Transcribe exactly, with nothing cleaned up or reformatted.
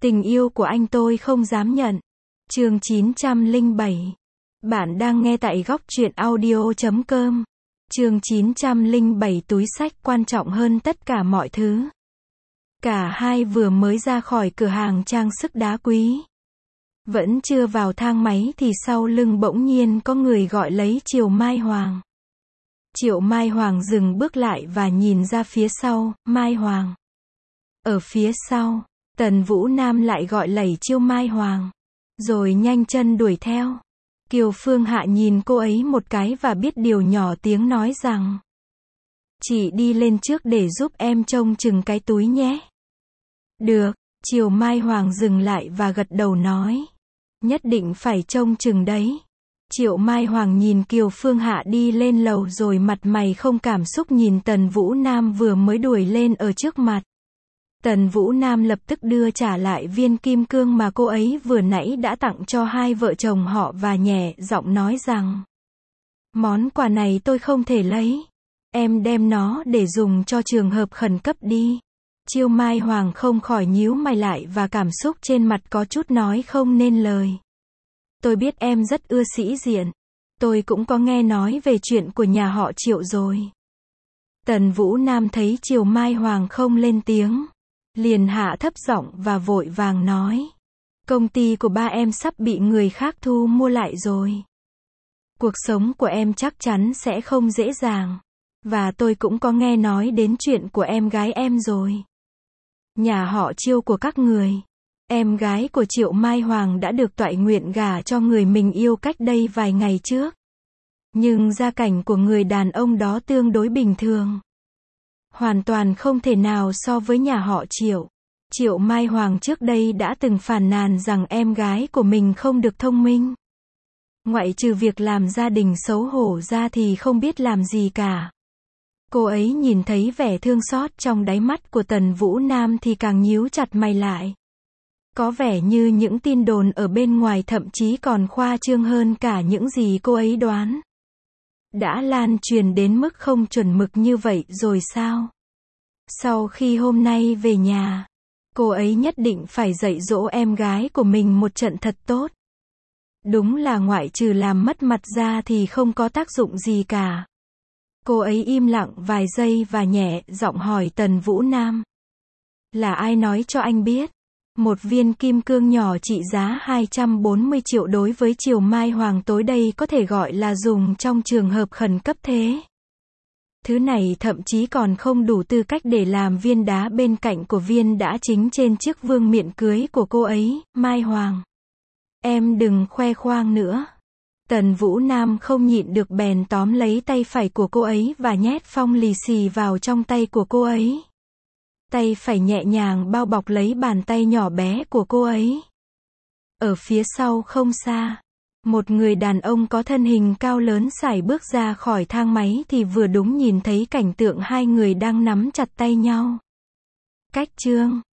Tình yêu của anh tôi không dám nhận. Chương chín trăm lẻ bảy. Bạn đang nghe tại góc truyện audio chấm com. Chương chín trăm lẻ bảy. Túi xách quan trọng hơn tất cả mọi thứ. Cả hai vừa mới ra khỏi cửa hàng trang sức đá quý. Vẫn chưa vào thang máy thì sau lưng bỗng nhiên có người gọi lấy Triệu Mai Hoàng. Triệu Mai Hoàng dừng bước lại và nhìn ra phía sau. Mai Hoàng. Ở phía sau, Tần Vũ Nam lại gọi lẩy Triệu Mai Hoàng. Rồi nhanh chân đuổi theo. Kiều Phương Hạ nhìn cô ấy một cái và biết điều, nhỏ tiếng nói rằng: chị đi lên trước để giúp em trông chừng cái túi nhé. Được. Triệu Mai Hoàng dừng lại và gật đầu nói: nhất định phải trông chừng đấy. Triệu Mai Hoàng nhìn Kiều Phương Hạ đi lên lầu rồi mặt mày không cảm xúc nhìn Tần Vũ Nam vừa mới đuổi lên ở trước mặt. Tần Vũ Nam lập tức đưa trả lại viên kim cương mà cô ấy vừa nãy đã tặng cho hai vợ chồng họ và nhẹ giọng nói rằng: món quà này tôi không thể lấy. Em đem nó để dùng cho trường hợp khẩn cấp đi. Triệu Mai Hoàng không khỏi nhíu mày lại và cảm xúc trên mặt có chút nói không nên lời. Tôi biết em rất ưa sĩ diện. Tôi cũng có nghe nói về chuyện của nhà họ Triệu rồi. Tần Vũ Nam thấy Triệu Mai Hoàng không lên tiếng, liền hạ thấp giọng và vội vàng nói: công ty của ba em sắp bị người khác thu mua lại rồi. Cuộc sống của em chắc chắn sẽ không dễ dàng. Và tôi cũng có nghe nói đến chuyện của em gái em rồi. Nhà họ Triệu của các người, em gái của Triệu Mai Hoàng đã được toại nguyện gả cho người mình yêu cách đây vài ngày trước. Nhưng gia cảnh của người đàn ông đó tương đối bình thường. Hoàn toàn không thể nào so với nhà họ Triệu. Triệu Mai Hoàng trước đây đã từng phàn nàn rằng em gái của mình không được thông minh. Ngoại trừ việc làm gia đình xấu hổ ra thì không biết làm gì cả. Cô ấy nhìn thấy vẻ thương xót trong đáy mắt của Tần Vũ Nam thì càng nhíu chặt mày lại. Có vẻ như những tin đồn ở bên ngoài thậm chí còn khoa trương hơn cả những gì cô ấy đoán. Đã lan truyền đến mức không chuẩn mực như vậy rồi sao? Sau khi hôm nay về nhà, cô ấy nhất định phải dạy dỗ em gái của mình một trận thật tốt. Đúng là ngoại trừ làm mất mặt ra thì không có tác dụng gì cả. Cô ấy im lặng vài giây và nhẹ giọng hỏi Tần Vũ Nam: là ai nói cho anh biết? Một viên kim cương nhỏ trị giá hai trăm bốn mươi triệu đối với Triệu Mai Hoàng tối đây có thể gọi là dùng trong trường hợp khẩn cấp thế. Thứ này thậm chí còn không đủ tư cách để làm viên đá bên cạnh của viên đá chính trên chiếc vương miện cưới của cô ấy. Mai Hoàng, em đừng khoe khoang nữa. Tần Vũ Nam không nhịn được bèn tóm lấy tay phải của cô ấy và nhét phong lì xì vào trong tay của cô ấy. Tay phải nhẹ nhàng bao bọc lấy bàn tay nhỏ bé của cô ấy. Ở phía sau không xa, một người đàn ông có thân hình cao lớn sải bước ra khỏi thang máy thì vừa đúng nhìn thấy cảnh tượng hai người đang nắm chặt tay nhau. Cách chương